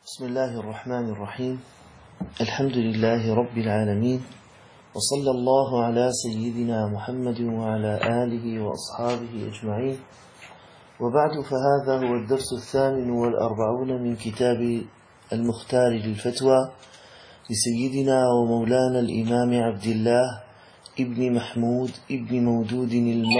بسم الله الرحمن الرحيم. الحمد لله رب العالمين، وصلى الله على سيدنا محمد وعلى آله وأصحابه أجمعين، وبعد، فهذا هو الدرس 48 من كتاب المختار للفتوى لسيدنا ومولانا الإمام عبد الله ابن محمود ابن مودود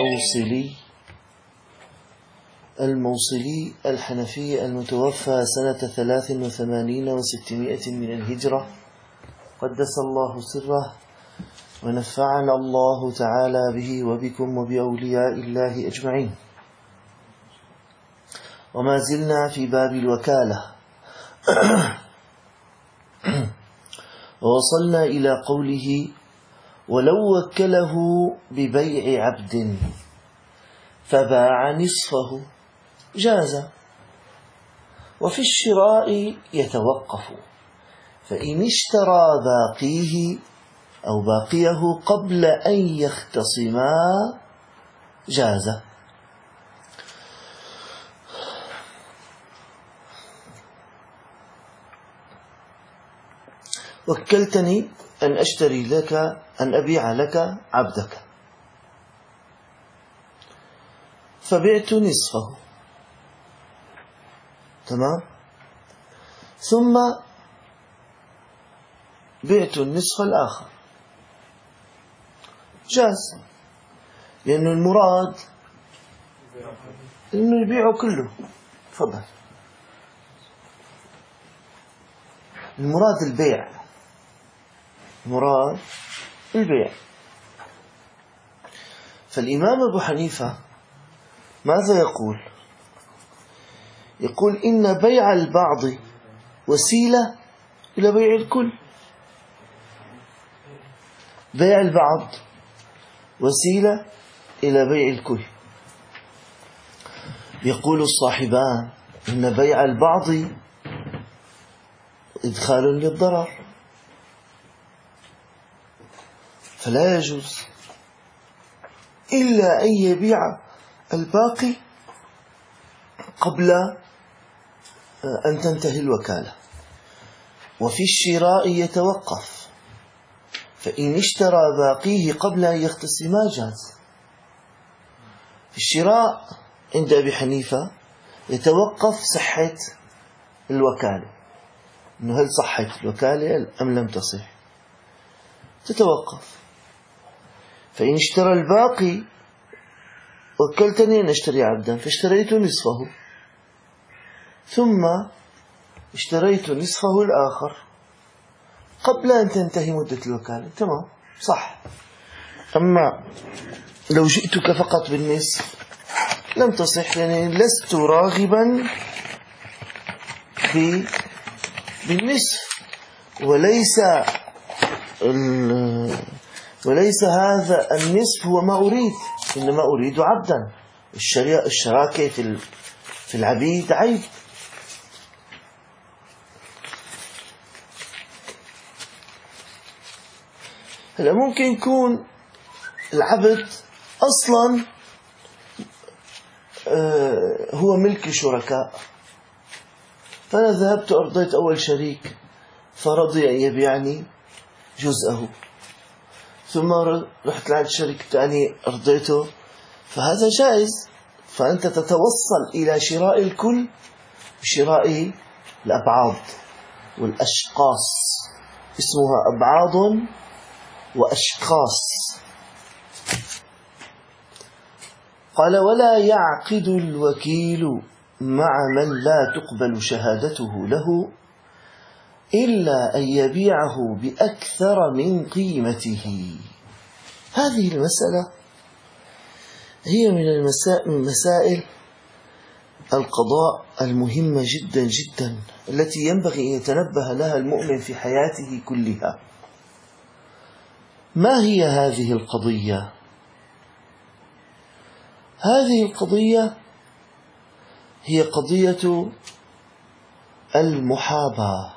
الموصلي الحنفي المتوفى سنة 83 و600 من الهجرة، قدس الله سره ونفعنا الله تعالى به وبكم وبأولياء الله أجمعين. وما زلنا في باب الوكالة، ووصلنا إلى قوله: ولو وكله ببيع عبد فباع نصفه جاز، وفي الشراء يتوقف، فإن اشترى باقيه قبل أن يختصما جاز. وكلتني أن أبيع لك عبدك، فبعت نصفه، تمام، ثم بعت النصف الآخر، جاز، لأن المراد إنه يبيعه كله. تفضل. المراد البيع. فالإمام أبو حنيفة ماذا يقول؟ يقول إن بيع البعض وسيلة إلى بيع الكل. بيع البعض وسيلة إلى بيع الكل. يقول الصاحبان إن بيع البعض إدخال للضرر، فلا يجوز إلا أن يبيع الباقي قبل أن تنتهي الوكالة. وفي الشراء يتوقف، فإن اشترى باقيه قبل أن يختصما جاز. في الشراء عند أبي حنيفة يتوقف صحة الوكالة، إنه هل صحت الوكالة أم لم تصح، تتوقف. فإن اشترى الباقي، وكلتني أن أشتري عبدا فاشتريت نصفه، ثم اشتريت نصفه الآخر قبل أن تنتهي مدة الوكالة، تمام، صح. أما لو جئتك فقط بالنصف لم تصح، يعني لست راغبا بالنصف، وليس هذا النصف هو ما أريد، إنما أريد عبدا. الشراكة في العبيد عيب. هلا ممكن يكون العبد أصلا هو ملك شركاء، فأنا ذهبت أرضيت أول شريك فرضي أن يبيعني جزءه، ثم رحت لعند الشريك الثاني أرضيته، فهذا جائز. فأنت تتوصل إلى شراء الكل بشراء الأبعاض والأشقاص، اسمها أبعاض وأشقاص. قال: ولا يعقد الوكيل مع من لا تقبل شهادته له إلا أن يبيعه بأكثر من قيمته. هذه المسألة هي من مسائل القضاء المهمة جدا جدا، التي ينبغي أن يتنبه لها المؤمن في حياته كلها. ما هي هذه القضية؟ هذه القضية هي قضية المحاباة.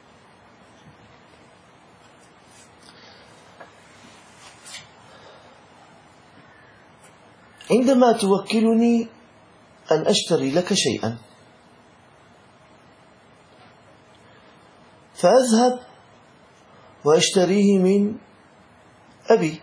عندما توكلني أن أشتري لك شيئا، فأذهب وأشتريه من أبي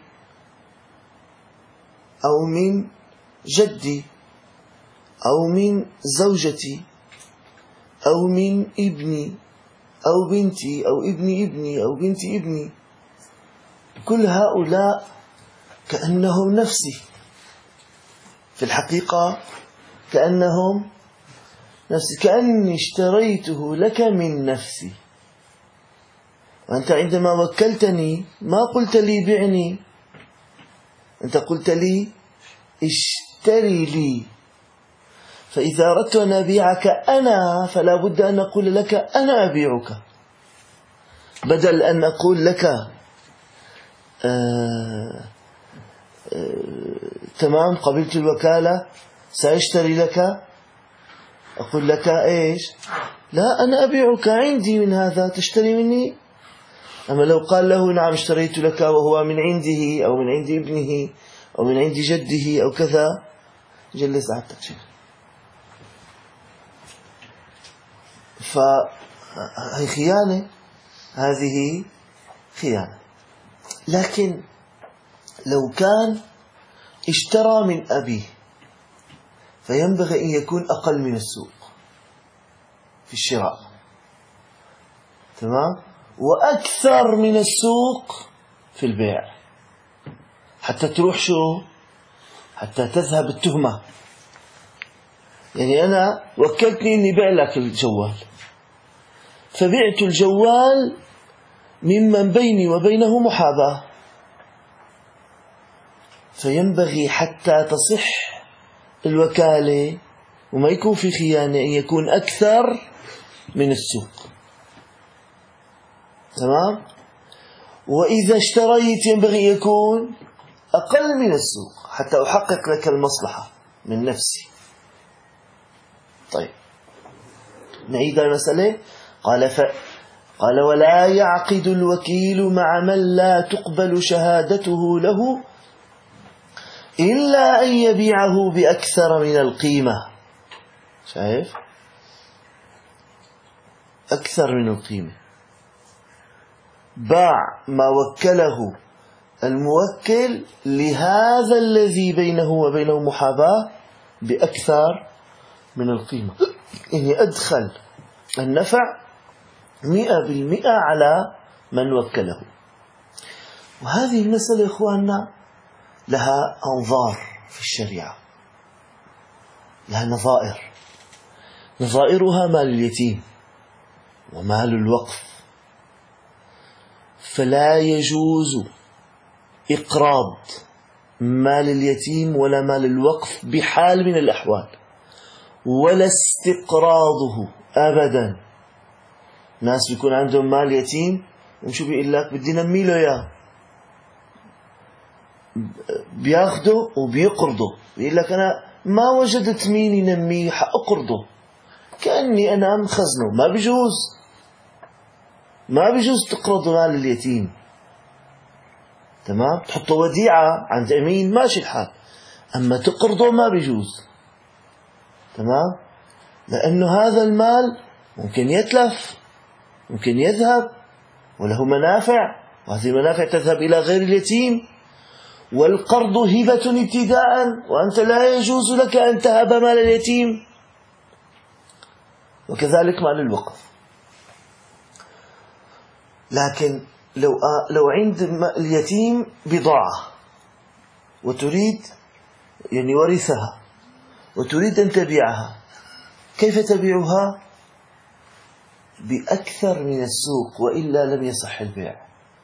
أو من جدي أو من زوجتي أو من ابني أو بنتي أو ابن ابني أو بنت ابني. كل هؤلاء كأنهم نفسي، في الحقيقة كأنهم نفسي، كأني اشتريته لك من نفسي. وأنت عندما وكلتني ما قلت لي بعني، أنت قلت لي اشتري لي. فإذا أردت أن أبيعك أنا فلا بد أن أقول لك أنا أبيعك، بدل أن أقول لك تمام قبلت الوكالة سأشتري لك، أقول لك إيش؟ لا، أنا أبيعك، عندي من هذا تشتري مني. أما لو قال له نعم اشتريت لك وهو من عنده أو من عند ابنه أو من عند جده أو كذا، جلس على التأشير. فهي خيانة، هذه خيانة. لكن لو كان اشترى من أبيه فينبغي أن يكون أقل من السوق في الشراء، تمام، وأكثر من السوق في البيع، حتى تروح شو؟ حتى تذهب التهمة. يعني أنا وكلتني أني بيع لك الجوال، فبعت الجوال ممن بيني وبينه محاباة، فينبغي حتى تصح الوكالة وما يكون في خيانة أن يكون أكثر من السوق، تمام. وإذا اشتريت ينبغي يكون أقل من السوق حتى أحقق لك المصلحة من نفسي. طيب نعيد المسألة. قال ولا يعقد الوكيل مع من لا تقبل شهادته له إلا أن يبيعه بأكثر من القيمة. شايف؟ أكثر من القيمة. باع ما وكله الموكل لهذا الذي بينه وبينه محاباة بأكثر من القيمة، يعني أدخل النفع 100% على من وكله. وهذه المسألة إخواننا لها أنظار في الشريعة، لها نظائر. نظائرها مال اليتيم ومال الوقف، فلا يجوز إقراض مال اليتيم ولا مال الوقف بحال من الأحوال، ولا استقراضه أبدا. ناس بيكون عندهم مال يتيم وشو بيقول لك بدي نمي له إياه، بياخده وبيقرضه، بيقول لك أنا ما وجدت مين ينميه حأقرضه، كأني أنا مخزنه. ما بيجوز، ما بيجوز تقرض مال اليتيم، تمام. تحطه وديعة عند أمين ماشي الحال، أما تقرضه ما بيجوز، تمام، لأنه هذا المال ممكن يتلف، ممكن يذهب، وله منافع، وهذه المنافع تذهب إلى غير اليتيم. والقرض هبة ابتداء، وأنت لا يجوز لك أن تهب مال اليتيم، وكذلك مال الوقف. لكن لو عند اليتيم بضاعة وتريد يعني ورثها وتريد أن تبيعها، كيف تبيعها؟ بأكثر من السوق، وإلا لم يصح البيع،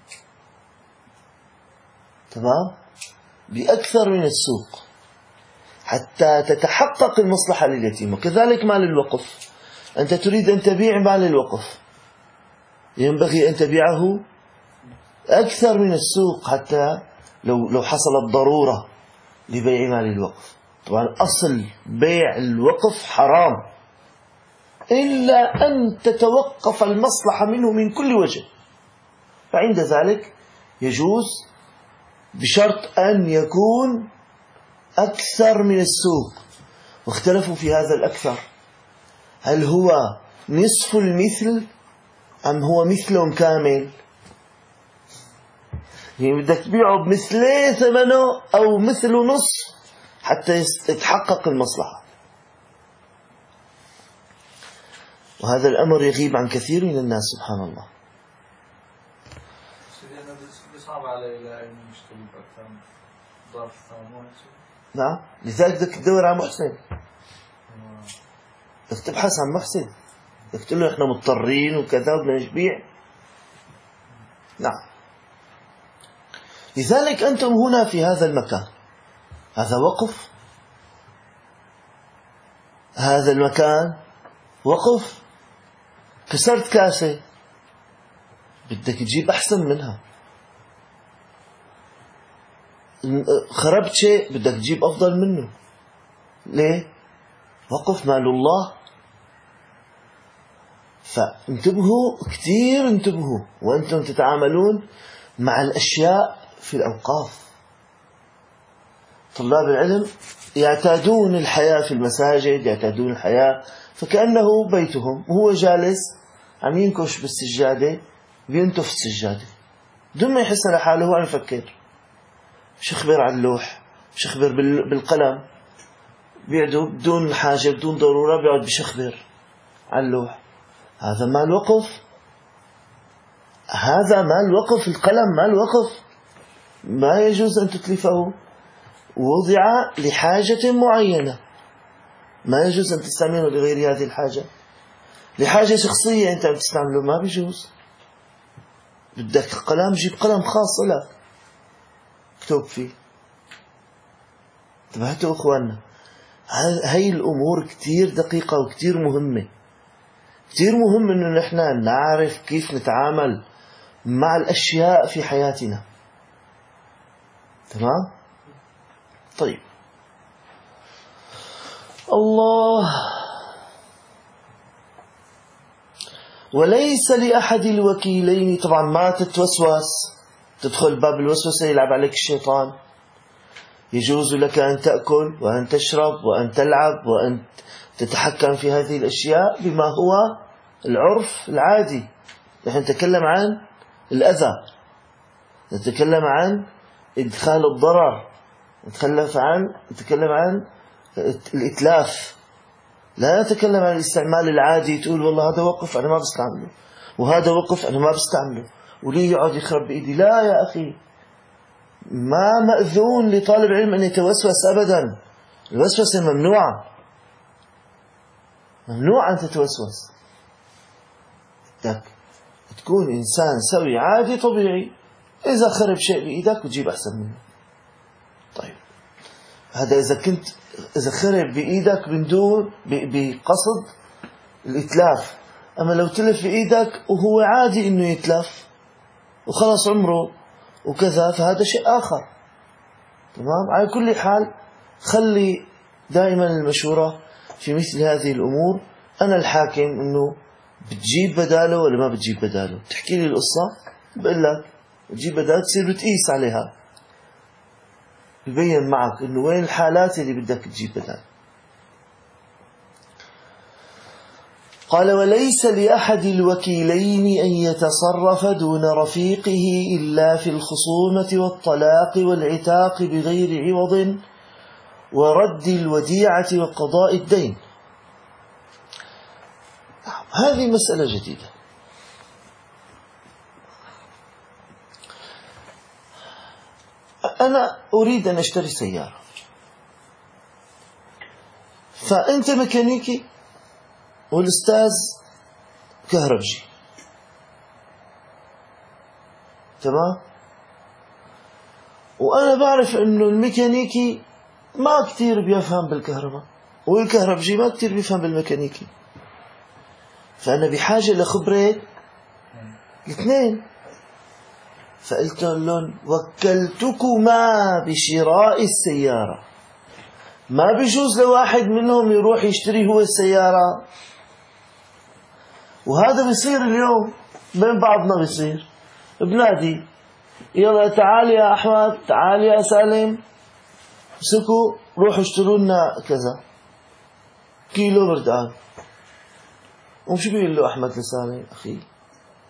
تمام، بأكثر من السوق حتى تتحقق المصلحة لليتيم. وكذلك مال الوقف، أنت تريد أن تبيع مال الوقف، ينبغي أن تبيعه أكثر من السوق حتى لو حصلت ضرورة لبيع مال الوقف. طبعا أصل بيع الوقف حرام إلا أن تتوقف المصلحة منه من كل وجه، فعند ذلك يجوز بشرط أن يكون أكثر من السوق. واختلفوا في هذا الأكثر، هل هو نصف المثل أم هو مثل كامل؟ يعني بدك تبيعه بمثلي ثمنه أو مثل نصف حتى يتحقق المصلحة. وهذا الأمر يغيب عن كثير من الناس سبحان الله. صعب علي لا نشتري أكثر ضعف ثمنه. نعم، لذلك بدك تدور على محسن، بدك تبحث عن محسن، بدك تقول له احنا مضطرين وكذا وبدنا نبيع. نعم. لذلك أنتم هنا في هذا المكان، هذا وقف، هذا المكان وقف. كسرت كاسة بدك تجيب أحسن منها، خربت شيء بدك تجيب أفضل منه. ليه؟ وقف مال الله. فانتبهوا كثير، انتبهوا وأنتم تتعاملون مع الأشياء في الأوقاف. طلاب العلم يعتادون الحياة في المساجد، يعتادون الحياة فكأنه بيتهم، وهو جالس عم ينكش بالسجادة بينتف السجادة بدون ما يحس لحاله. هو عم يفكر، مش يخبر عن اللوح، مش يخبر بالقلم، بيعدوا بدون حاجة بدون ضرورة، بيعد بيشخبر عن اللوح. هذا مال وقف، هذا مال وقف، القلم مال وقف، ما يجوز أن تتلفه. وضع لحاجة معينة، ما يجوز أن تستعمله لغير هذه الحاجة. لحاجة شخصية أنت بتستعمله ما بيجوز. بدك قلم، جيب قلم خاص لك اكتب فيه. انتبهتوا أخواننا؟ هاي الأمور كتير دقيقة وكتير مهمة. كتير مهم أنه نحن نعرف كيف نتعامل مع الأشياء في حياتنا. تمام؟ طيب، الله. وليس لأحد الوكيلين، طبعا ما تتوسوس، تدخل باب الوسوسة يلعب عليك الشيطان. يجوز لك أن تأكل وأن تشرب وأن تلعب وأن تتحكم في هذه الأشياء بما هو العرف العادي. نحن نتكلم عن الأذى، نتكلم عن إدخال الضرر، نتكلم عن الإتلاف. لا نتكلم عن الاستعمال العادي، تقول والله هذا وقف أنا ما بستعمله وهذا وقف أنا ما بستعمله وليه يقعد يخرب بإيدي. لا يا أخي، ما مأذون لطالب علم أن يتوسوس أبدا. الوسوسة ممنوعة، ممنوع أن تتوسوس. بدك تكون إنسان سوي عادي طبيعي. إذا خرب شيء بإيدك وتجيب أحسن منه. طيب، هذا إذا خرب بإيدك من دون بقصد الإتلاف. أما لو تلف بإيدك وهو عادي إنه يتلف وخلص عمره وكذا، فهذا شيء آخر. تمام؟ على كل حال، خلي دائما المشورة في مثل هذه الأمور. أنا الحاكم إنه بتجيب بداله ولا ما بتجيب بداله. تحكي لي القصة بقول لك تجيب بداله، تصير بتقيس عليها، ببين معك إنه وين الحالات اللي بدك تجيب بدال. قال: وليس لأحد الوكيلين أن يتصرف دون رفيقه إلا في الخصومة والطلاق والعتاق بغير عوض ورد الوديعة وقضاء الدين. هذه مسألة جديدة. أنا أريد أن أشتري سيارة، فأنت ميكانيكي والأستاذ كهربجي. تمام؟ وأنا بعرف أنه الميكانيكي ما كتير بيفهم بالكهرباء والكهربجي ما كتير بيفهم بالميكانيكي، فأنا بحاجة لخبرة الاثنين. فقلت لهم: وكلتكما بشراء السيارة. ما بيجوز لواحد منهم يروح يشتري هو السيارة. وهذا بيصير اليوم بين بعضنا، بيصير بنادي: يلا تعال يا أحمد، تعال يا سالم، سكوا روحوا اشتروا لنا كذا كيلو بردان. ومش بيقول له أحمد لسالم: أخي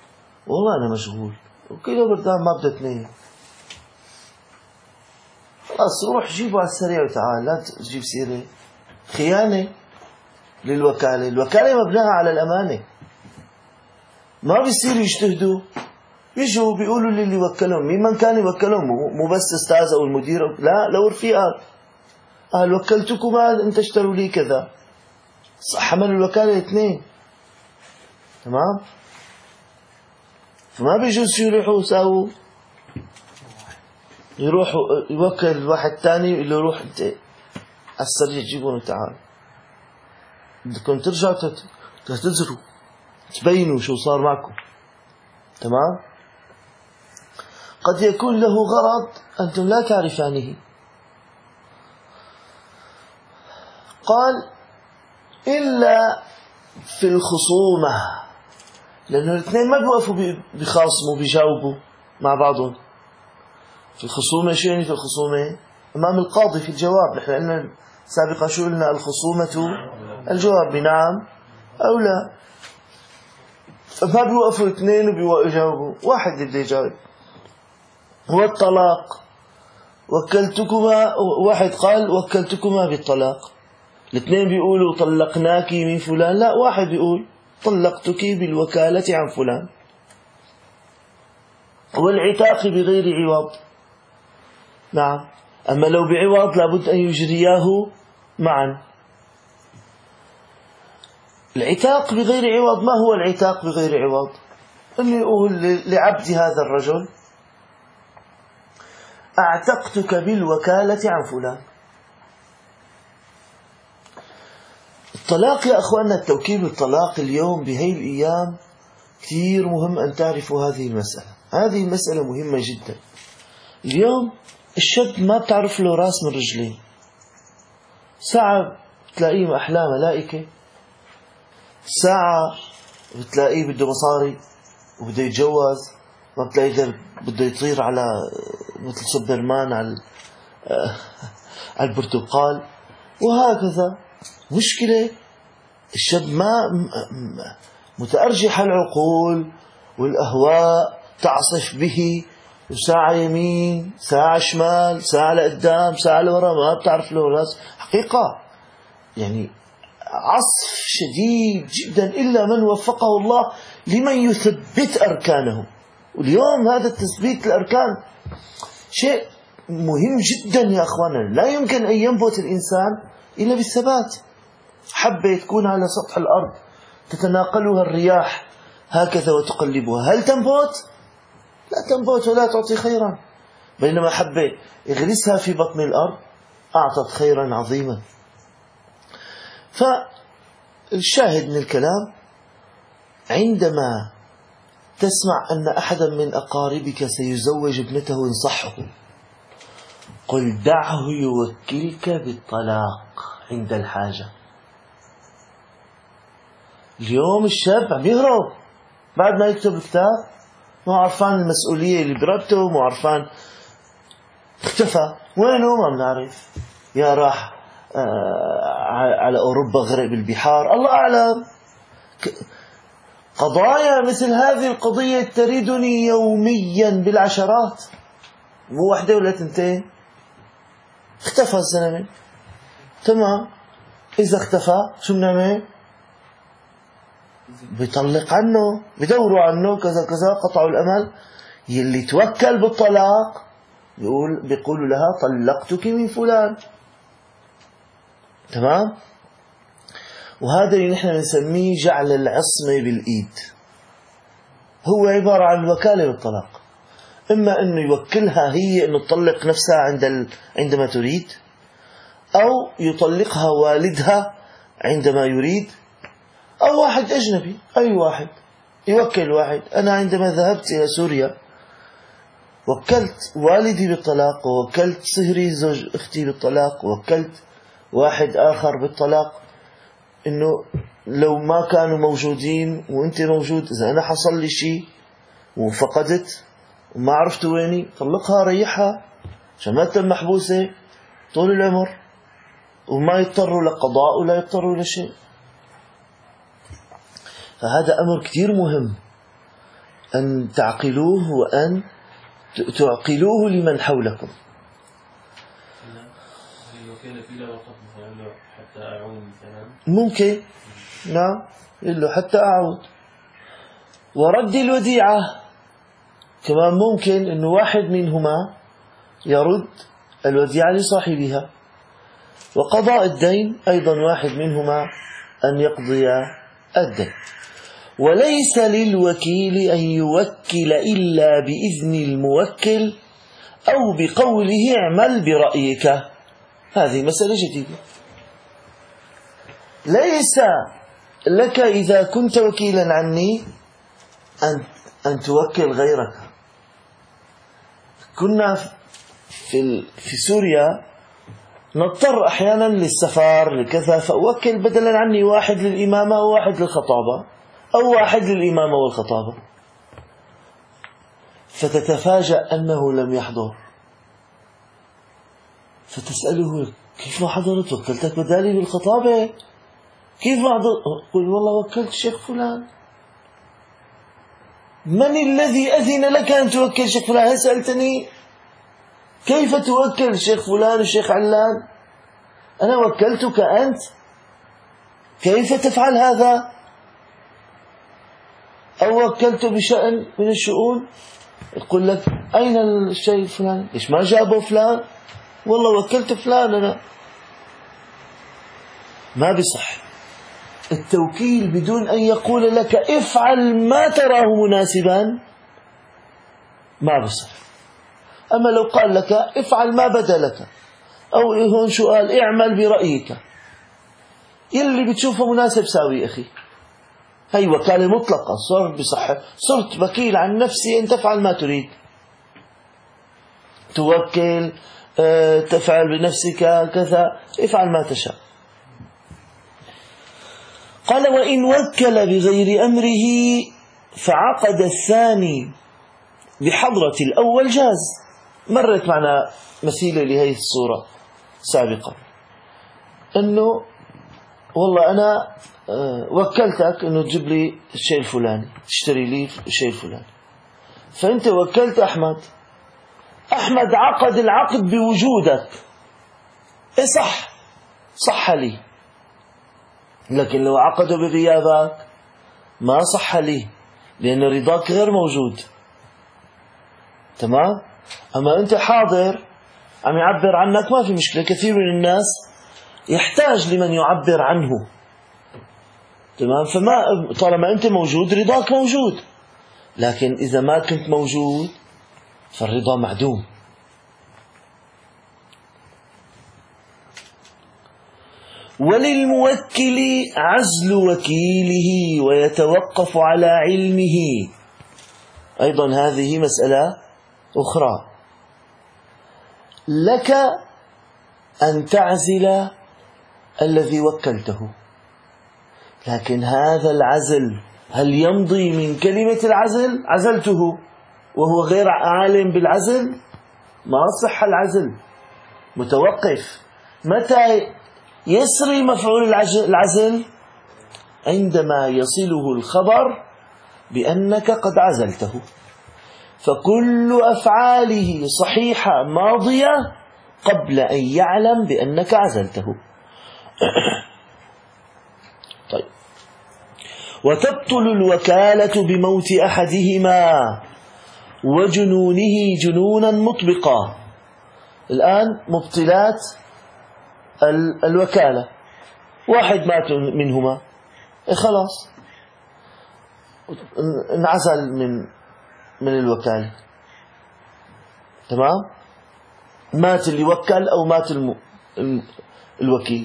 والله أنا مشغول، وكيلو بردان ما بدها 2. خلاص روح جيبه على السريع وتعال، لا تجيب سيرة. خيانة للوكالة. الوكالة مبناها على الأمانة. ما بيصير يجتهدوا، بيجوا بيقولوا للي وكلهم، مين من كان يوكلهم، مو بس أستاذ أو المدير لا، لو رفيقات، قال وكلتكم أنت اشتروا لي كذا، حملوا الوكالة 2. تمام. فما بيجوز يروحوا يساووا، يروحوا يوكل واحد تاني يقول له روح انت على السريع جيبهم وتعال. بدكم ترجعوا تعتذروا، تبينوا شو صار معكم. تمام. قد يكون له غرض أنتم لا تعرفانه. قال إلا في الخصومة، لأنه الاثنين ما بيوقفوا بيخاصموا بيجاوبوا مع بعضهم. في الخصومة شو يعني؟ في الخصومة أمام القاضي في الجواب. نحن قلنا سابقا شو قلنا؟ الخصومة الجواب بنعم أو لا. فما بيوقفوا اثنين وبيجاوبوا، واحد اللي بده يجاوب. هو الطلاق، وكلتكما، واحد قال وكلتكما بالطلاق، الاثنين بيقولوا طلقناك من فلان، لا، واحد بيقول طلقتك بالوكالة عن فلان. والعتاق بغير عوض. نعم. أما لو بعوض لابد أن يجرياه معا. العتاق بغير عوض، ما هو العتاق بغير عوض؟ أنه يقول لعبد هذا الرجل أعتقتك بالوكالة عن فلان. الطلاق يا أخواننا، التوكيل بالطلاق اليوم بهي الأيام كثير مهم أن تعرفوا هذه المسألة. هذه المسألة مهمة جدا. اليوم الشاب ما بتعرف له راس من رجلين، ساعة بتلاقيه محلاه ملائكة، ساعة بتلاقيه بده مصاري وبده يتجوز، ما بتلاقيه بده يطير على مثل سوبرمان على البرتقال، وهكذا. مشكلة الشاب ما متأرجح العقول والأهواء تعصف به، وساعة يمين ساعة شمال، ساعة لقدام ساعة لورا، ما بتعرف له راس. حقيقة يعني عصف شديد جدا، إلا من وفقه الله لمن يثبت أركانه. واليوم هذا التثبيت الأركان شيء مهم جدا يا أخوانا. لا يمكن أن ينبت الإنسان إلا بالثبات. حبة تكون على سطح الأرض تتناقلها الرياح هكذا وتقلبها، هل تنبت؟ لا تنبت ولا تعطي خيرا. بينما حبة اغرسها في بطن الأرض أعطت خيرا عظيما. فالشاهد من الكلام، عندما تسمع أن أحدا من أقاربك سيزوج ابنته انصحه، قل دعه يوكلك بالطلاق عند الحاجة. اليوم الشاب عم يهرب بعد ما يكتب الكتاب، مو عرفان المسؤولية اللي برقبته، مو عرفان، اختفى. وينه؟ ما بنعرف. يا راح على أوروبا، غرق بالبحار، الله أعلم. قضايا مثل هذه القضية تردني يوميا بالعشرات، مو واحدة ولا تنتين. اختفى الزلمة، تمام. إذا اختفى شو بنعمل؟ بيطلق عنه، بدوروا عنه كذا كذا، قطعوا الأمل. يلي توكل بالطلاق بيقول لها طلقتك من فلان. تمام. وهذا اللي نحن نسميه جعل العصمة بالإيد. هو عبارة عن الوكالة بالطلاق. إما أنه يوكلها هي أنه تطلق نفسها عندما تريد، أو يطلقها والدها عندما يريد، أو واحد أجنبي، أي واحد يوكل واحد. أنا عندما ذهبت إلى سوريا وكلت والدي بالطلاق، ووكلت صهري زوج أختي بالطلاق، ووكلت واحد آخر بالطلاق، إنه لو ما كانوا موجودين وأنت موجود، إذا أنا حصل لي شيء وفقدت وما عرفت ويني، طلقها ريحها عشان ما تتم محبوسة طول العمر، وما يضطروا لقضاء ولا يضطروا لشيء. فهذا أمر كثير مهم. أن تعقلوه وأن تعقلوه لمن حولكم. ممكن، نعم، إلا حتى أعود. ورد الوديعة كمان ممكن أنه واحد منهما يرد الوديعة لصاحبها. وقضاء الدين أيضا واحد منهما أن يقضي الدين. وليس للوكيل أن يوكل إلا بإذن الموكل أو بقوله اعمل برأيك. هذه مسألة جديدة. ليس لك إذا كنت وكيلا عني أن توكل غيرك. كنا في سوريا نضطر أحيانا للسفر لكذا، فأوكل بدلا عني واحد للإمامة وواحد للخطابة، أو واحد للإمامة والخطابة، فتتفاجأ أنه لم يحضر، فتسأله كيف ما حضرت؟ وكلتك بدالي بالخطابة، كيف ما حضرت؟ قل والله وكلت الشيخ فلان. من الذي أذن لك أن توكل شيخ فلان؟ سألتني كيف توكل الشيخ فلان والشيخ علان؟ أنا وكلتك أنت، كيف تفعل هذا؟ أو وكلت بشأن من الشؤون، يقول لك أين الشيء الفلاني؟ إيش ما جابه فلان؟ والله وكلت فلان أنا. ما بصح التوكيل بدون أن يقول لك افعل ما تراه مناسبا، ما بصح. أما لو قال لك افعل ما بدا لك، أو هون سؤال اعمل برأيك، يلي بتشوفه مناسب ساوي أخي. هي وكالة مطلقة، صار بصحة، صرت وكيل عن نفسي أن تفعل ما تريد، توكل، تفعل بنفسك كذا، افعل ما تشاء. قال وإن وكل بغير أمره فعقد الثاني بحضرة الأول جاز. مرت معنا مثيلة لهذه الصورة سابقا، أنه والله أنا وكلتك أنه تجيب لي الشيء الفلاني، تشتري لي الشيء الفلاني، فأنت وكلت أحمد عقد العقد بوجودك، صح لي. لكن لو عقده بغيابك ما صح لي، لأن رضاك غير موجود. تمام؟ أما أنت حاضر عم يعبر عنك، ما في مشكلة. كثير من الناس يحتاج لمن يعبر عنه. تمام؟ فما طالما أنت موجود رضاك موجود، لكن إذا ما كنت موجود فالرضا معدوم. وللموكل عزل وكيله ويتوقف على علمه. أيضا هذه مسألة أخرى. لك أن تعزل الذي وكلته، لكن هذا العزل هل يمضي من كلمة العزل عزلته وهو غير عالم بالعزل؟ ما صح العزل، متوقف. متى يسري مفعول العزل؟ عندما يصله الخبر بأنك قد عزلته، فكل أفعاله صحيحة ماضية قبل أن يعلم بأنك عزلته. طيب. وتبطل الوكالة بموت أحدهما وجنونه جنونا مطبقا. الآن مبطلات الوكالة، واحد مات منهما، خلاص انعزل من الوكالة. تمام؟ مات اللي وكل أو مات الوكيل.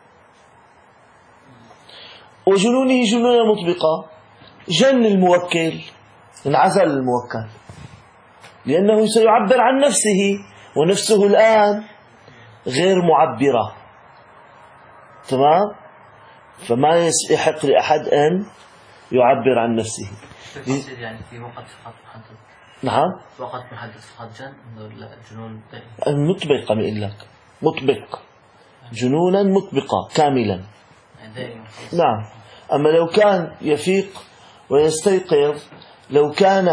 وجنونه جنونا مطبقا، جن الموكل، انعزل الموكل، لأنه سيعبر عن نفسه، ونفسه الآن غير معبرة. تمام؟ فما يستحق لأحد أن يعبر عن نفسه. يعني في وقت فقط محدد. نعم، وقت محدد فقط الجنون المطبقة من لك مطبق، جنونا مطبقة كاملا. دائما. نعم. أما لو كان يفيق ويستيقظ لو كان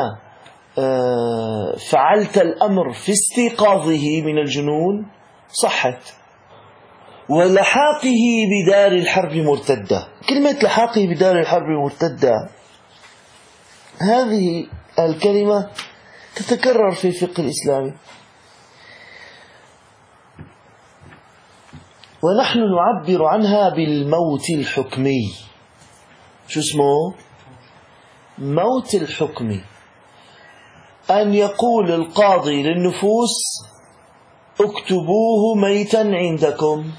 فعلت الأمر في استيقاظه من الجنون صحت. ولحاقه بدار الحرب مرتدة، كلمة لحاقه بدار الحرب مرتدة هذه الكلمة تتكرر في الفقه الإسلامي، ونحن نعبر عنها بالموت الحكمي. شو اسمه؟ موت الحكمي. أن يقول القاضي للنفوس اكتبوه ميتا عندكم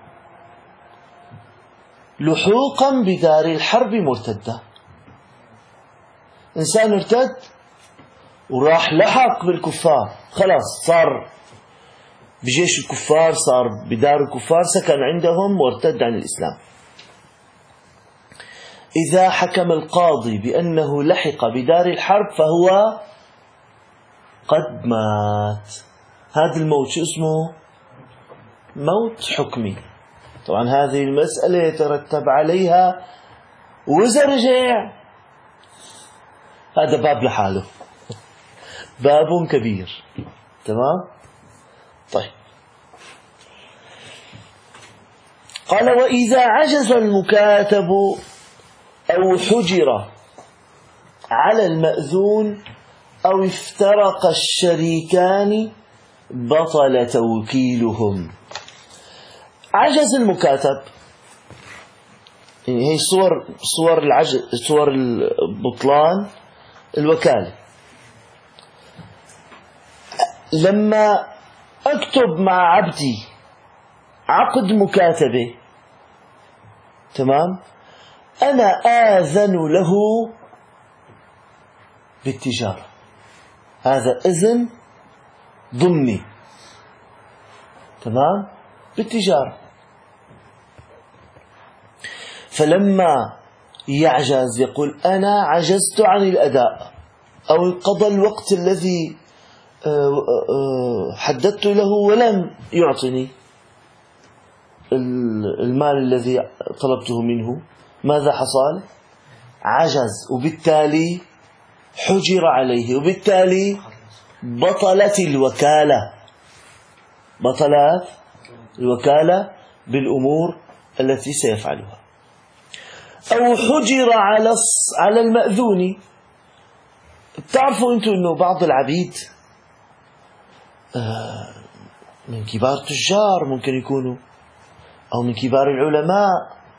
لحوقا بدار الحرب مرتدة. إنسان ارتد وراح لحق بالكفار، خلاص صار بجيش الكفار، صار بدار الكفار، سكن عندهم وارتد عن الإسلام. إذا حكم القاضي بأنه لحق بدار الحرب فهو قد مات. هذا الموت شو اسمه؟ موت حكمي. طبعا هذه المسألة يترتب عليها وإذا رجع هذا باب لحاله، باب كبير. تمام؟ طيب، قال وإذا عجز المكاتب أو حجر على المأذون أو افترق الشريكان بطل توكيلهم. عجز المكاتب، يعني هي صور العجز، صور البطلان الوكالة. لما أكتب مع عبدي عقد مكاتبة، تمام، أنا آذن له بالتجارة، هذا إذن ضمني، تمام، بالتجارة. فلما يعجز يقول أنا عجزت عن الأداء أو انقضى الوقت الذي حددت له ولم يعطني المال الذي طلبته منه، ماذا حصل؟ عجز، وبالتالي حجر عليه، وبالتالي بطلت الوكالة، بطلت الوكالة بالأمور التي سيفعلها. أو حجر على المأذون. بتعرفوا أنتم أنه بعض العبيد من كبار التجار ممكن يكونوا، أو من كبار العلماء،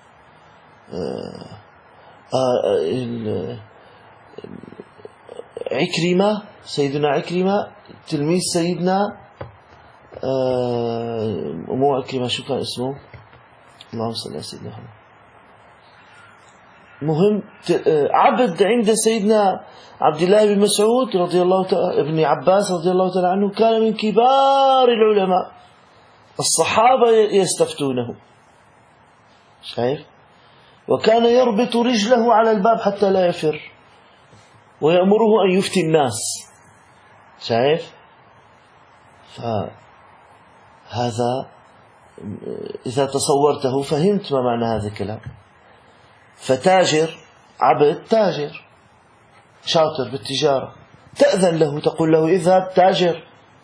عكرمة، سيدنا عكرمة تلميذ سيدنا مو عكرمة، شو كان اسمه؟ اللهم صل على سيدنا محمد. مهم، عبد عند سيدنا عبد الله بن مسعود رضي الله تعالى، ابن عباس رضي الله تعالى عنه، كان من كبار العلماء، الصحابة يستفتونه، شايف؟ وكان يربط رجله على الباب حتى لا يفر، ويأمره أن يفتي الناس، شايف؟ فهذا إذا تصورته فهمت ما معنى هذا الكلام. فتاجر، عبد تاجر شاطر بالتجارة، تأذن له، تقول له اذهب تاجر،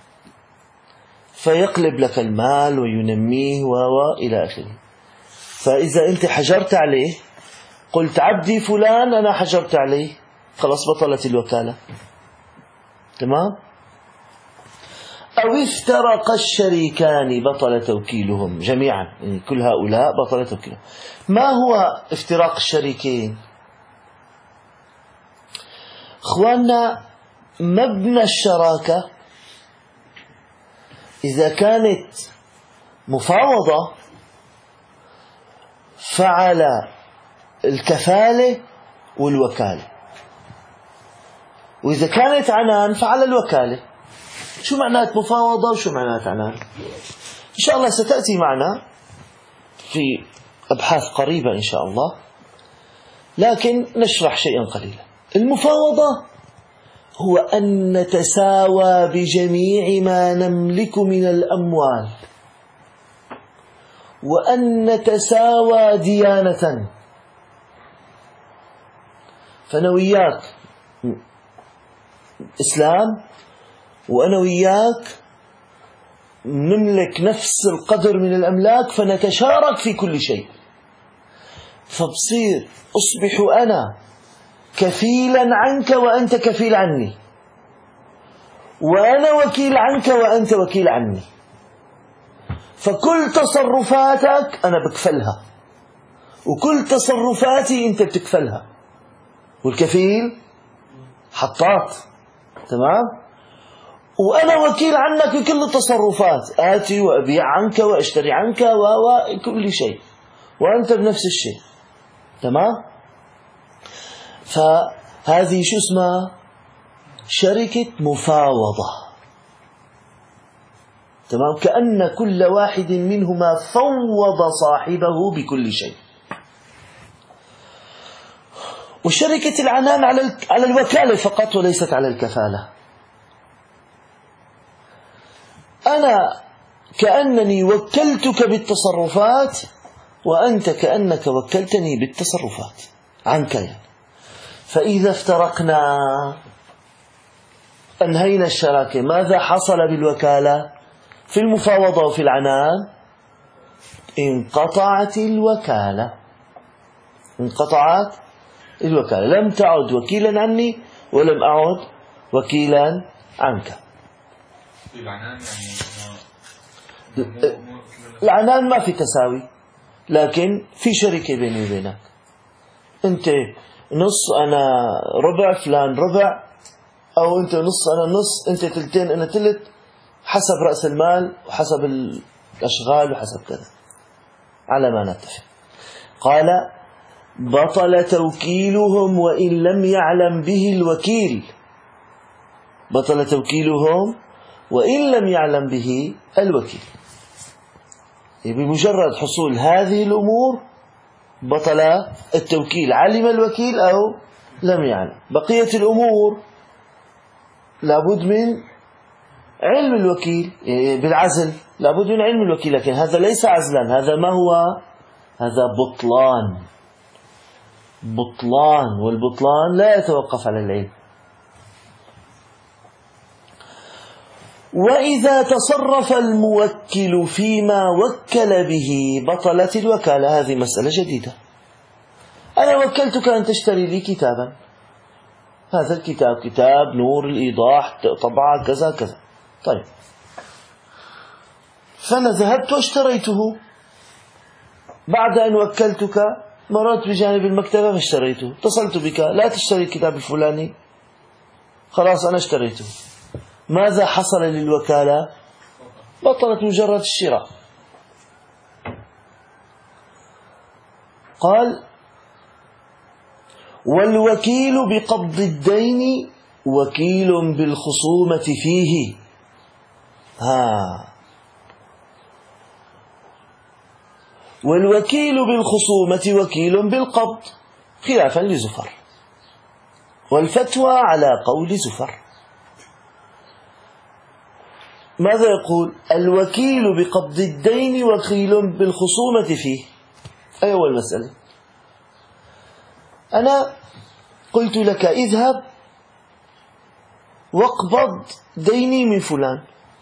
فيقلب لك المال وينميه وإلى آخره. فإذا أنت حجرت عليه، قلت عبدي فلان أنا حجرت عليه، خلاص بطلت الوكالة، تمام. أو افترق الشريكان بطل توكيلهم جميعا، يعني كل هؤلاء بطل توكيلهم. ما هو افتراق الشريكين؟ اخواننا، مبنى الشراكة إذا كانت مفاوضة فعلى الكفالة والوكالة، وإذا كانت عنان فعلى الوكالة. شو معنات مفاوضة وشو معنات عنان؟ إن شاء الله ستأتي معنا في أبحاث قريبة إن شاء الله، لكن نشرح شيئا قليلا. المفاوضة هو أن نتساوى بجميع ما نملك من الأموال، وأن نتساوى ديانة. فأنا وياك إسلام، وأنا وياك نملك نفس القدر من الأملاك، فنتشارك في كل شيء، فبصير أصبح أنا كفيلا عنك وأنت كفيل عني، وأنا وكيل عنك وأنت وكيل عني، فكل تصرفاتك أنا بكفلها، وكل تصرفاتي أنت بتكفلها، والكفيل حطات. تمام؟ وأنا وكيل عنك في كل التصرفات، آتي وأبيع عنك وأشتري عنك وكل شيء، وأنت بنفس الشيء. تمام؟ فهذه شو اسمها؟ شركة مفاوضة. تمام؟ كأن كل واحد منهما فوض صاحبه بكل شيء. وشركة العنان على الوكالة فقط وليست على الكفالة. أنا كأنني وكلتك بالتصرفات، وأنت كأنك وكلتني بالتصرفات عنك يعني. فإذا افترقنا أنهينا الشراكة. ماذا حصل بالوكالة؟ في المفاوضة وفي العنان انقطعت الوكالة. انقطعت الوكالة، لم تعد وكيلا عني ولم أعد وكيلا عنك. العنان ما في تساوي، لكن في شركة بيني وبينك. أنت نص أنا ربع، فلان ربع، أو أنت نص أنا نص، أنت تلتين أنا تلت، حسب رأس المال وحسب الأشغال وحسب كذا، على ما نتفق. قال: بطل توكيلهم وإن لم يعلم به الوكيل. بطل توكيلهم وإن لم يعلم به الوكيل. بمجرد حصول هذه الأمور بطل التوكيل، علم الوكيل أو لم يعلم. بقية الأمور لابد من علم الوكيل، بالعزل لابد من علم الوكيل، لكن هذا ليس عزلا، هذا ما هو؟ هذا بطلان. بطلان، والبطلان لا يتوقف على العلم. وإذا تصرف الموكل فيما وكل به بطلت الوكالة. هذه مسألة جديدة. أنا وكلتك أن تشتري لي كتابا، هذا الكتاب كتاب نور الإيضاح، طبعة كذا كذا. طيب، فأنا ذهبت واشتريته. بعد أن وكلتك مررت بجانب المكتبة فاشتريته. اتصلت بك: لا تشتري الكتاب الفلاني. خلاص أنا اشتريته. ماذا حصل للوكالة؟ بطلت مجرد الشراء. قال: والوكيل بقبض الدين وكيل بالخصومة فيه. والوكيل بالخصومة وكيل بالقبض خلافا لزفر، والفتوى على قول زفر. ماذا يقول؟ الوكيل بقبض الدين وكيل بالخصومة فيه. أي أول مسألة. أنا قلت لك: اذهب واقبض ديني من فلان.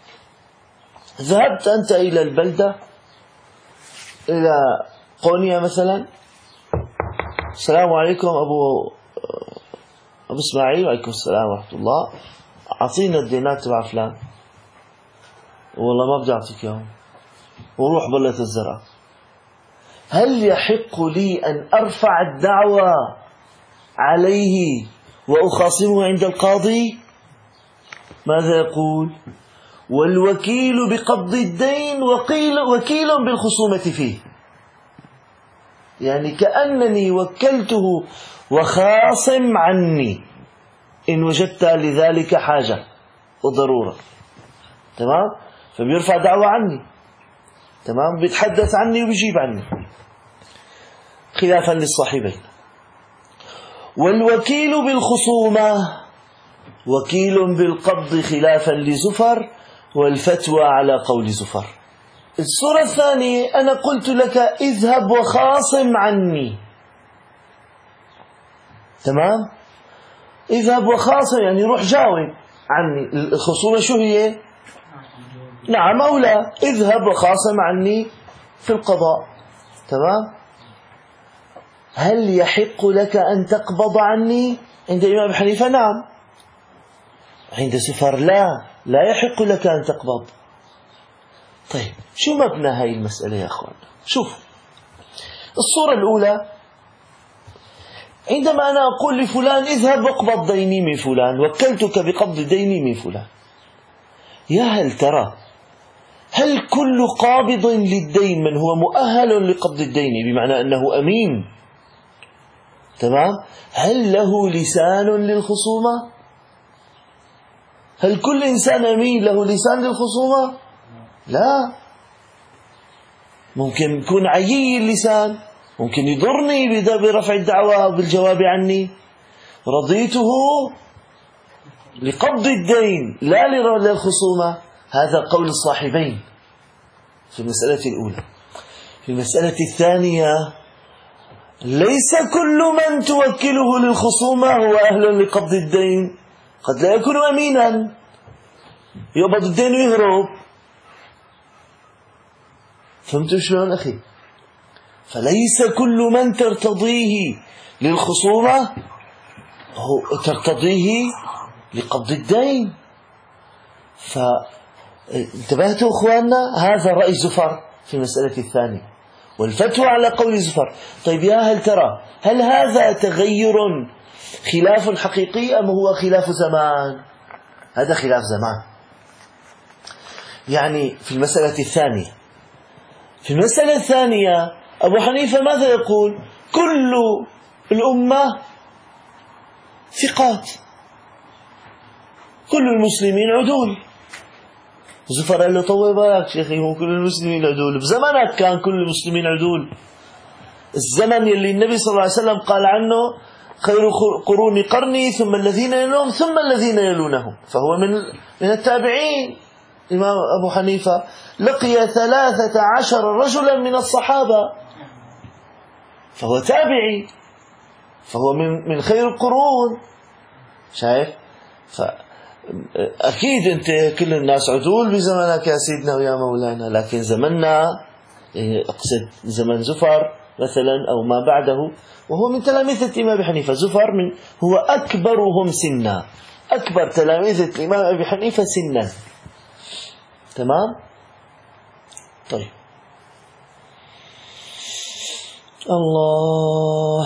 ذهبت أنت إلى البلدة، إلى قونيا مثلا: السلام عليكم أبو إسماعيل. وعليكم السلام ورحمة الله. أعطينا الدينار تبع فلان. والله ما بدي أعطيك إياهم، وروح بلة الزرع. هل يحق لي أن أرفع الدعوى عليه وأخاصمه عند القاضي؟ ماذا يقول؟ والوكيل بقبض الدين وكيل بالخصومة فيه. يعني كأنني وكلته وخاصم عني إن وجدت لذلك حاجة وضرورة. تمام؟ فبيرفع دعوة عني. تمام؟ بيتحدث عني وبيجيب عني، خلافا للصاحبين. والوكيل بالخصومة وكيل بالقبض خلافا لزفر، والفتوى على قول زفر. الصورة الثانية: أنا قلت لك: اذهب وخاصم عني. تمام؟ اذهب وخاصم يعني روح جاوب عني. الخصومة شو هي؟ نعم أو لا. اذهب وخاصم عني في القضاء. تمام. هل يحق لك أن تقبض عني؟ عند الإمام أبي حنيفة نعم، عند زفر لا يحق لك أن تقبض. طيب شو مبنى هاي المسألة يا أخوان؟ شوف الصورة الأولى، عندما أنا أقول لفلان اذهب واقبض ديني من فلان، وكلتك بقبض ديني من فلان، يا هل ترى هل كل قابض للدين من هو مؤهل لقبض الدين بمعنى أنه أمين، تمام، هل له لسان للخصومة؟ هل كل إنسان أمين له لسان للخصومة؟ لا، ممكن يكون عيي اللسان، ممكن يضرني برفع الدعوى وبالجواب عني. رضيته لقبض الدين لا للخصومة. هذا قول الصاحبين في المسألة الأولى. في المسألة الثانية، ليس كل من توكله للخصومة هو أهل لقبض الدين، قد لا يكون أمينا يقبض الدين ويهرب. فهمتوا شلون أخي؟ فليس كل من ترتضيه للخصومة هو ترتضيه لقبض الدين. فانتبهتوا أخواننا، هذا رأي زفر في المسألة الثانية والفتوى على قول زفر. طيب يا هل ترى هل هذا تغير خلاف حقيقي أم هو خلاف زمان؟ هذا خلاف زمان. يعني في المسألة الثانية، في المسألة الثانية أبو حنيفة ماذا يقول؟ كل الأمة ثقات، كل المسلمين عدول. زفر قال له طوي بالك شيخي، هو كل المسلمين عدول؟ بزمنك كان كل المسلمين عدول. الزمن اللي النبي صلى الله عليه وسلم قال عنه خير قرون قرني ثم الذين يلونهم ثم الذين يلونهم، فهو من التابعين. الإمام أبو حنيفة لقي 13 رجلا من الصحابة، فهو تابعي، فهو من خير القرون. شايف؟ أكيد أنت كل الناس عدول بزمنك يا سيدنا ويا مولانا، لكن زمننا، أقصد زمن زفر مثلا أو ما بعده، وهو من تلاميذ الإمام أبي حنيفة. زفر هو أكبرهم سنا، أكبر تلاميذ الإمام أبي حنيفة سنا. تمام؟ طيب الله.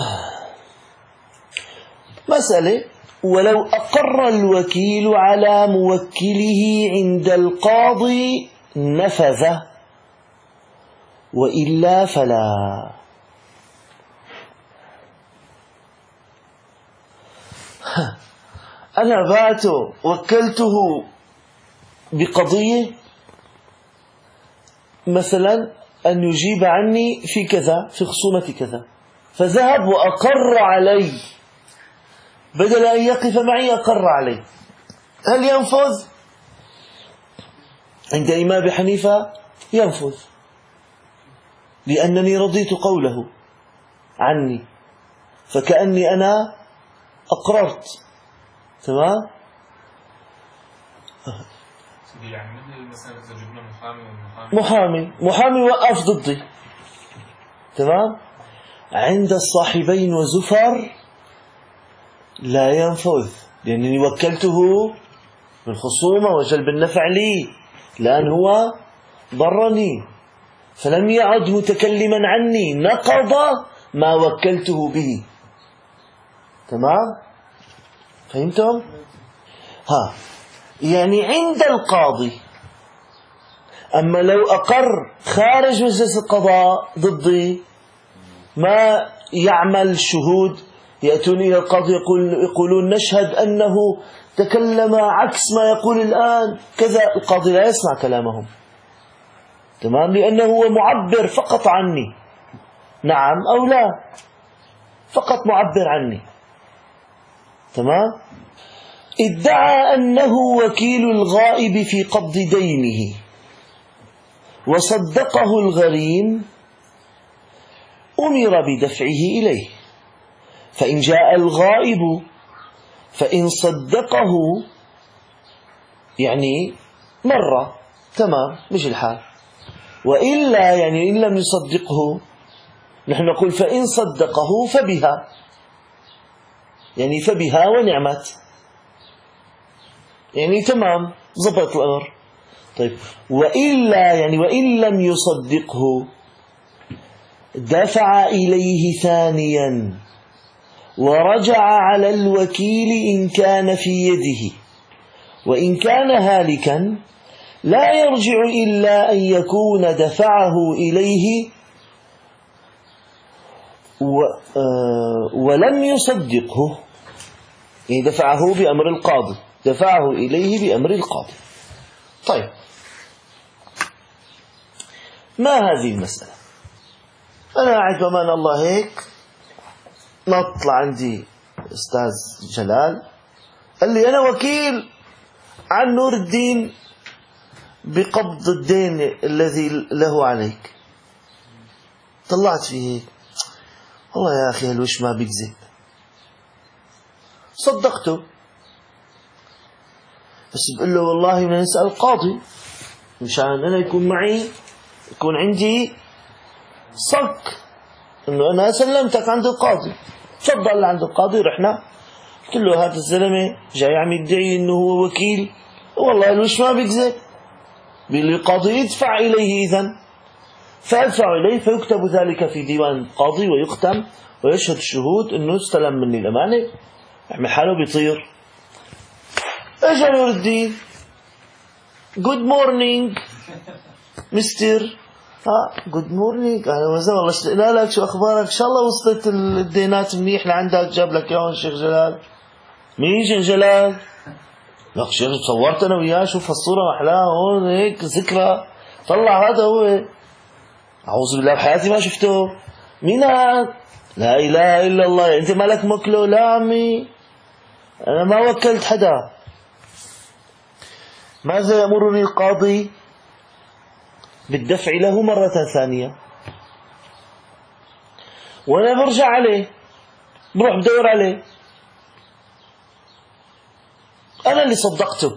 مسألة: ولو أقر الوكيل على موكله عند القاضي نفذ، وإلا فلا. أنا بعته وكلته بقضية مثلا أن يجيب عني في كذا، في خصومة كذا، فذهب وأقر علي، بدل أن يقف معي أقر علي، هل ينفذ؟ عند الإمام أبي حنيفة ينفذ، لأنني رضيت قوله عني، فكأني أنا أقررت. تمام؟ يعني مثلا إذا جبنا محامي وقف ضدي، تمام، عند الصاحبين وزفر لا ينفذ، لأنني وكلته بالخصومة وجلب النفع لي، لأن هو ضرني، فلم يعد متكلما عني، نقض ما وكلته به. تمام؟ فهمتم؟ يعني عند القاضي. أما لو أقر خارج مجلس القضاء ضدي، ما يعمل شهود يأتون إلى القاضي يقولون نشهد أنه تكلم عكس ما يقول الآن كذا، القاضي لا يسمع كلامهم. تمام؟ لأنه هو معبر فقط عني، نعم أو لا، فقط معبر عني. تمام؟ ادعى أنه وكيل الغائب في قبض دينه وصدقه الغريم، أمر بدفعه إليه، فإن جاء الغائب فإن صدقه يعني مرة تمام مش الحال، وإلا يعني إن لم يصدقه نحن نقول فإن صدقه فبها، يعني فبها ونعمت، يعني تمام ضبط الأمر. طيب وإلا يعني وإن لم يصدقه دفع إليه ثانيا ورجع على الوكيل إن كان في يده، وإن كان هالكا لا يرجع إلا أن يكون دفعه إليه ولم يصدقه، يعني دفعه بأمر القاضي، دفعه إليه بأمر القاضي. طيب ما هذه المسألة؟ أنا قاعد بأمان الله هيك نطلع عندي أستاذ جلال قال لي أنا وكيل عن نور الدين بقبض الدين الذي له عليك. طلعت فيه هيك والله يا أخي هالوش ما بيكذب، صدقته، بس بقول له والله بدنا نسأل القاضي مشان أنا يكون معي، يكون عندي صك إنه أنا سلمتك عند القاضي. تفضل عند القاضي. رحنا قلت له هذا الزلمة جاي عم يدعي إنه هو وكيل، والله الوش ما بيكذب. بيقول لي القاضي يدفع إليه إذن، فأدفع إليه فيكتب ذلك في ديوان القاضي ويختم ويشهد الشهود إنه استلم مني الأمانة. يعمل حاله بيطير. اجا نور الدين good morning مستر. good morning أهلا وسهلا، والله اشتقنا لك، شو أخبارك؟ إن شاء الله وصلت الدينات منيح لعندك، جاب لك ياهم الشيخ جلال. مين شيخ جلال؟ لك شيخ صورت أنا وياه، شوف هالصورة أحلاها هون هيك ذكرى، طلع هذا هو. أعوذ بالله بحياتي ما شفته. مين هذا؟ لا إله إلا الله. أنت مالك مكله؟ لا عمي أنا ما وكلت حدا. ماذا يأمرني القاضي؟ بالدفع له مرة ثانية، وأنا برجع عليه، بروح بدور عليه، أنا اللي صدقته،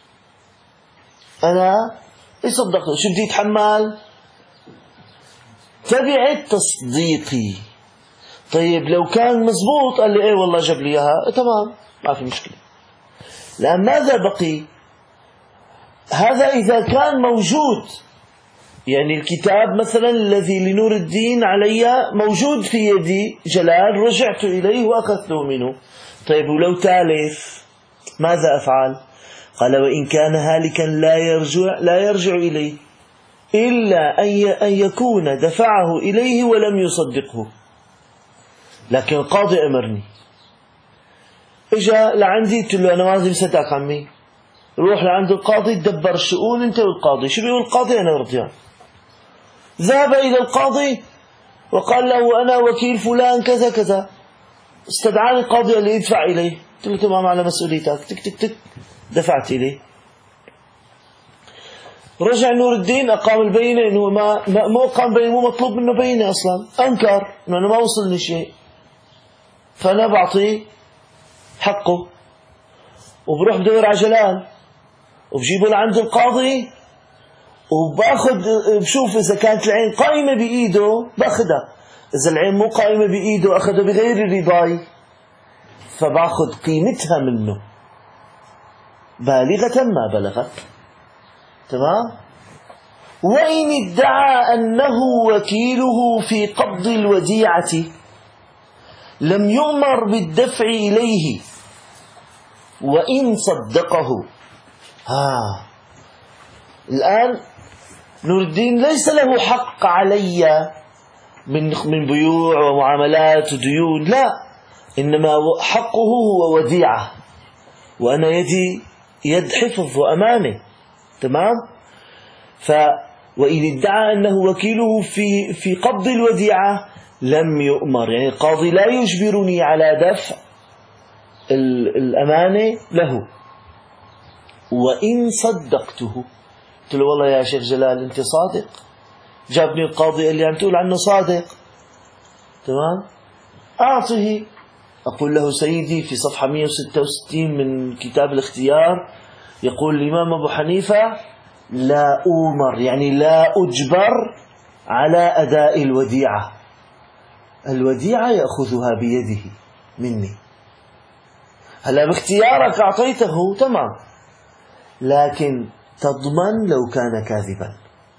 أنا اللي صدقته. شو بدي يتحمل؟ تبعت تصديقي. طيب لو كان مزبوط قال لي ايه والله جاب لي اياها، تمام ما في مشكلة. لأن ماذا بقي؟ هذا إذا كان موجود، يعني الكتاب مثلا الذي لنور الدين علي موجود في يدي جلال، رجعت إليه وأخذته منه. طيب ولو تالف ماذا أفعل؟ قال وإن كان هالكا لا يرجع إليه إلا أن يكون دفعه إليه ولم يصدقه. لكن القاضي أمرني، إجا لعندي قلت له أنا ما لازم صدقك عمي، روح لعند القاضي تدبر الشؤون أنت والقاضي، شو بيقول القاضي أنا رضيان. ذهب إلى القاضي وقال له أنا وكيل فلان كذا كذا، استدعاني القاضي اللي يدفع إليه، قلت له تمام على مسؤوليتك، تك تك تك دفعت إليه. رجع نور الدين أقام البينة إنه ما أقام بينة، مو مطلوب منه بينة أصلا، أنكر إنه أنا ما وصلني شيء، فأنا بعطيه حقه وبروح بدور على جلال وبجيبه لعند القاضي وباخذ، بشوف إذا كانت العين قائمة بإيده باخذها، إذا العين مو قائمة بإيده أخذها بغير رضاي فباخذ قيمتها منه بالغة ما بلغت. تمام. وإن ادعى أنه وكيله في قبض الوديعة لم يؤمر بالدفع إليه وإن صدقه. الآن نور الدين ليس له حق علي من بيوع ومعاملات وديون، لا، إنما حقه هو وديعة، وأنا يدي يد حفظ وأمانة. تمام. وإن ادعى أنه وكيله في قبض الوديعة لم يؤمر، يعني القاضي لا يجبرني على دفع الأمانة له وإن صدقته. قلت له والله يا شيخ جلال أنت صادق، جابني القاضي اللي عم تقول عنه صادق، تمام، أعطه أقول له سيدي في صفحة 166 من كتاب الاختيار يقول الإمام أبو حنيفة لا أؤمر، يعني لا أجبر على أداء الوديعة. الوديعة يأخذها بيده مني. هلا باختيارك أعطيته تمام، لكن تضمن لو كان كاذبا،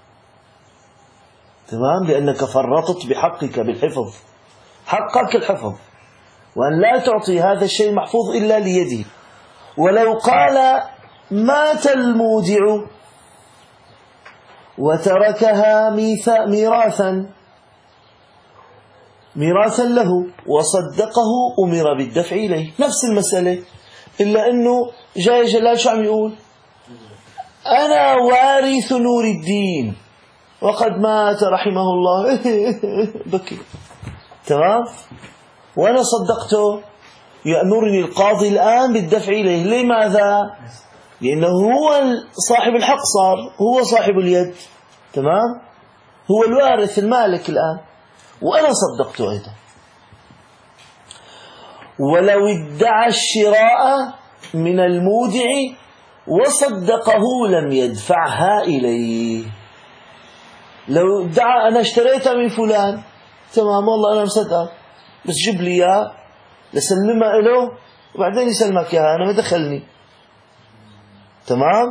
تمام، لأنك فرطت بحقك بالحفظ، حقك الحفظ، وأن لا تعطي هذا الشيء المحفوظ إلا ليده. ولو قال مات المودع وتركها ميراثا له وصدقه أمر بالدفع إليه، نفس المسألة، إلا أنه جاي جلال شو عم يقول؟ أنا وارث نور الدين وقد مات رحمه الله بكي، تمام، وأنا صدقته، يأمرني القاضي الآن بالدفع إليه. لماذا؟ لأنه هو صاحب الحق، صار هو صاحب اليد، تمام، هو الوارث المالك الآن، وأنا صدقته أيضا. ولو ادعى الشراء من المودع وصدقه لم يدفعها إليه. لو ادعى أنا اشتريتها من فلان، تمام، والله أنا مصدق، بس جيب لي إياه لسلمها له وبعدين يسلمك إياها، أنا ما دخلني، تمام.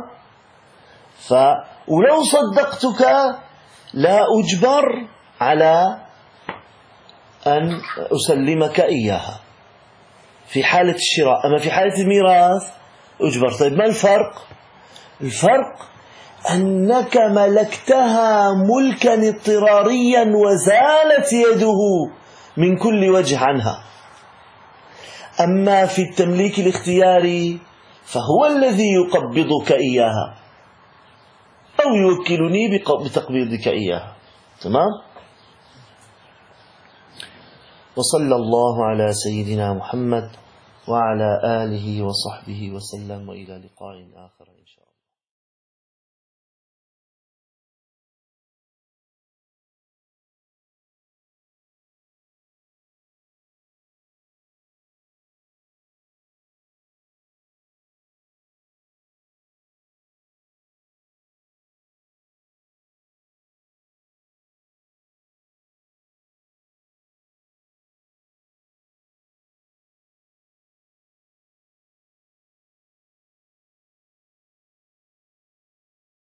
ولو صدقتك لا أجبر على أن أسلمك إياها في حالة الشراء، أما في حالة الميراث أجبر. طيب ما الفرق؟ الفرق أنك ملكتها ملكا اضطراريا وزالت يده من كل وجه عنها. أما في التمليك الاختياري فهو الذي يقبضك إياها أو يوكلني بتقبيضك إياها، تمام. وصلى الله على سيدنا محمد وعلى آله وصحبه وسلم، وإلى لقاء آخر.